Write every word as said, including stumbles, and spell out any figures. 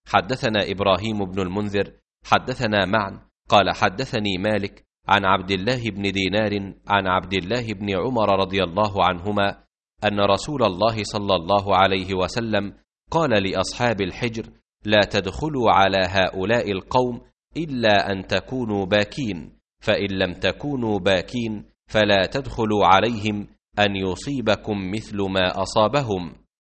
حدثنا إبراهيم بن المنذر حدثنا معا قال حدثني مالك عن عبد الله بن دينار عن عبد الله بن عمر رضي الله عنهما أن رسول الله صلى الله عليه وسلم قال لأصحاب الحجر: لا تدخلوا على هؤلاء القوم إلا أن تكونوا باكين، فإن لم تكونوا باكين فلا تدخلوا عليهم أن يصيبكم مثل ما أصابهم.